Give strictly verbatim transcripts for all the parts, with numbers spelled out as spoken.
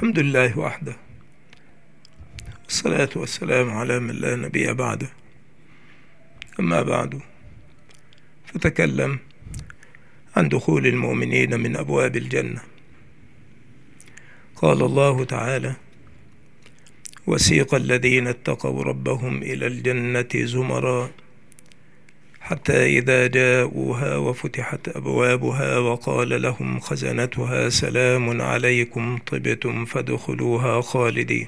الحمد لله وحده، والصلاة والسلام على من لا نبي بعده. أما بعد، فتكلم عن دخول المؤمنين من أبواب الجنة. قال الله تعالى: وسيق الذين اتقوا ربهم إلى الجنة زمرا حتى إذا جاءوها وفتحت أبوابها وقال لهم خزنتها سلام عليكم طبتم فادخلوها خالدين.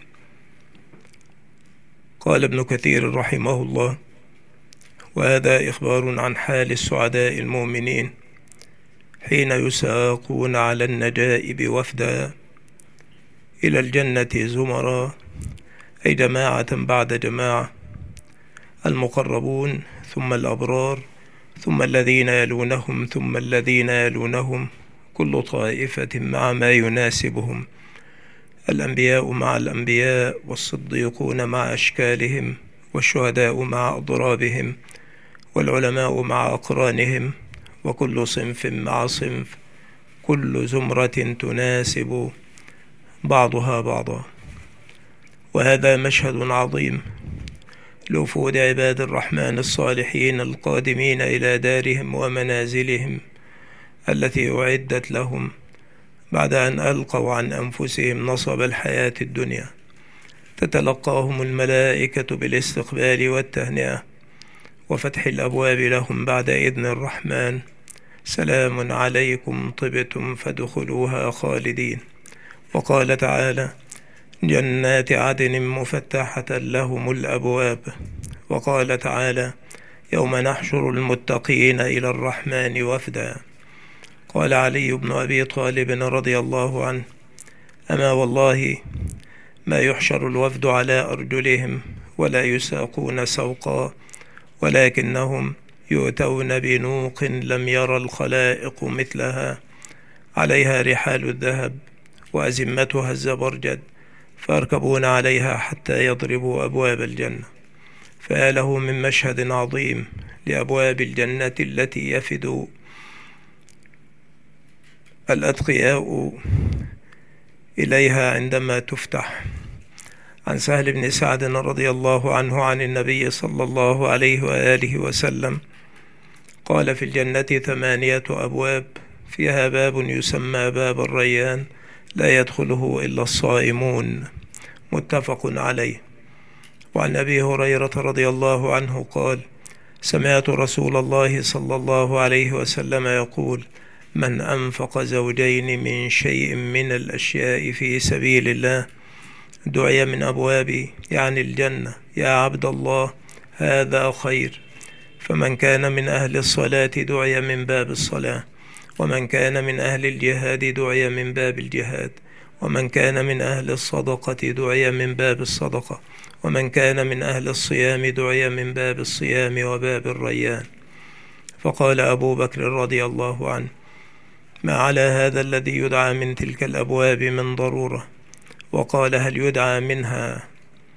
قال ابن كثير رحمه الله: وهذا إخبار عن حال السعداء المؤمنين حين يساقون على النجائب وفدا إلى الجنة زمرا، أي جماعة بعد جماعة، المقربون ثم الأبرار ثم الذين يلونهم ثم الذين يلونهم، كل طائفة مع ما يناسبهم، الأنبياء مع الأنبياء، والصديقون مع أشكالهم، والشهداء مع أضرابهم، والعلماء مع أقرانهم، وكل صنف مع صنف، كل زمرة تناسب بعضها بعضا. وهذا مشهد عظيم لوفود عباد الرحمن الصالحين القادمين إلى دارهم ومنازلهم التي أعدت لهم بعد أن ألقوا عن أنفسهم نصب الحياة الدنيا. تتلقاهم الملائكة بالاستقبال والتهنئة وفتح الأبواب لهم بعد إذن الرحمن: سلام عليكم طبتم فادخلوها خالدين. وقال تعالى: جنات عدن مفتحة لهم الأبواب. وقال تعالى: يوم نحشر المتقين إلى الرحمن وفدا. قال علي بن أبي طالب رضي الله عنه: أما والله ما يحشر الوفد على أرجلهم ولا يساقون سوقا، ولكنهم يؤتون بنوق لم ير الخلائق مثلها، عليها رحال الذهب وأزمتها الزبرجد، فيركبون عليها حتى يضربوا أبواب الجنة. فله من مشهد عظيم لأبواب الجنة التي يفد الأتقياء إليها عندما تفتح. عن سهل بن سعد رضي الله عنه عن النبي صلى الله عليه وآله وسلم قال: في الجنة ثمانية أبواب، فيها باب يسمى باب الريان لا يدخله إلا الصائمون، متفق عليه. وعن أبي هريرة رضي الله عنه قال: سمعت رسول الله صلى الله عليه وسلم يقول: من أنفق زوجين من شيء من الأشياء في سبيل الله دعي من أبواب يعني الجنة: يا عبد الله هذا خير. فمن كان من أهل الصلاة دعي من باب الصلاة، ومن كان من أهل الجهاد دعي من باب الجهاد، ومن كان من أهل الصدقة دعي من باب الصدقة، ومن كان من أهل الصيام دعي من باب الصيام وباب الريان. فقال أبو بكر رضي الله عنه: ما على هذا الذي يدعى من تلك الأبواب من ضرورة؟ وقال: هل يدعى منها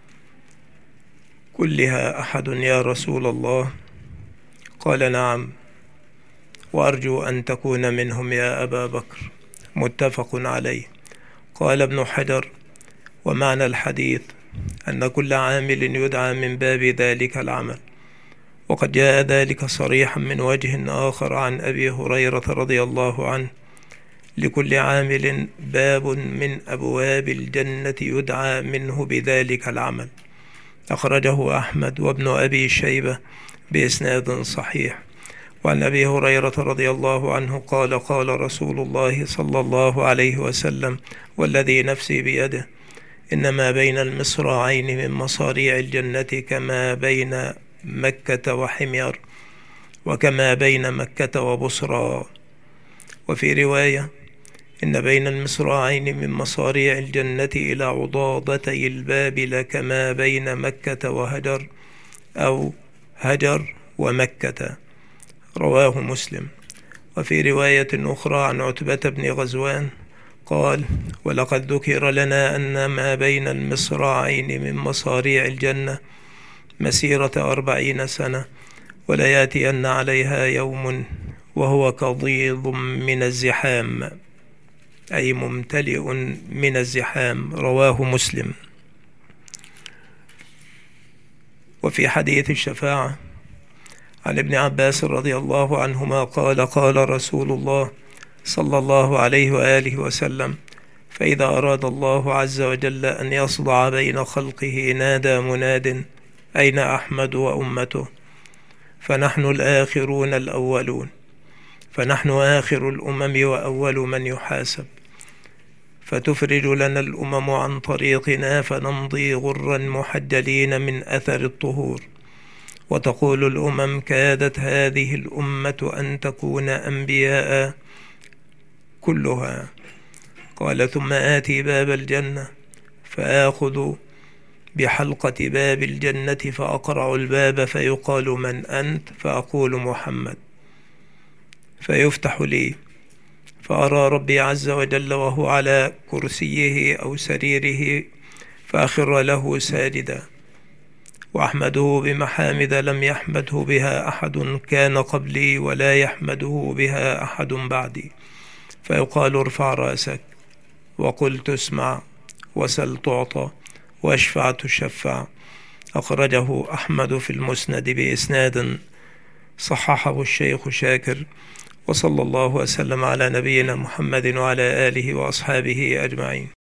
كلها أحد يا رسول الله؟ قال: نعم، وأرجو أن تكون منهم يا أبا بكر، متفق عليه. قال ابن حجر: ومعنى الحديث أن كل عامل يدعى من باب ذلك العمل. وقد جاء ذلك صريحا من وجه آخر عن أبي هريرة رضي الله عنه: لكل عامل باب من أبواب الجنة يدعى منه بذلك العمل. أخرجه أحمد وابن أبي شيبة بإسناد صحيح. وعن أبي هريرة رضي الله عنه قال: قال رسول الله صلى الله عليه وسلم: والذي نفسي بيده إنما بين المصراعين من مصاريع الجنة كما بين مكة وحمير، وكما بين مكة وبصرى. وفي رواية: إن بين المصراعين من مصاريع الجنة إلى عضاضتي الباب لكما بين مكة وهجر، أو هجر ومكة. رواه مسلم. وفي رواية أخرى عن عتبة بن غزوان قال: ولقد ذكر لنا أن ما بين المصراعين من مصاريع الجنة مسيرة أربعين سنة، ولياتين عليها يوم وهو كضيض من الزحام. أي ممتلئ من الزحام. رواه مسلم. وفي حديث الشفاعة عن ابن عباس رضي الله عنهما قال قال رسول الله صلى الله عليه وآله وسلم: فإذا أراد الله عز وجل أن يصدع بين خلقه نادى مناد: أين أحمد وأمته؟ فنحن الآخرون الأولون، فنحن آخر الأمم وأول من يحاسب، فتفرج لنا الأمم عن طريقنا فنمضي غرا محجلين من أثر الطهور، وتقول الأمم: كادت هذه الأمة أن تكون أنبياء كلها. قال: ثم آتي باب الجنة فآخذ بحلقة باب الجنة فأقرع الباب فيقال: من أنت؟ فأقول: محمد. فيفتح لي فأرى ربي عز وجل وهو على كرسيه أو سريره فأخر له ساجدا، وأحمده بمحامد لم يحمده بها أحد كان قبلي ولا يحمده بها أحد بعدي، فيقال: ارفع رأسك وقل تسمع وسل تعطى واشفع تشفع. أخرجه أحمد في المسند بإسناد صححه الشيخ شاكر. وصلى الله وسلم على نبينا محمد وعلى آله وأصحابه أجمعين.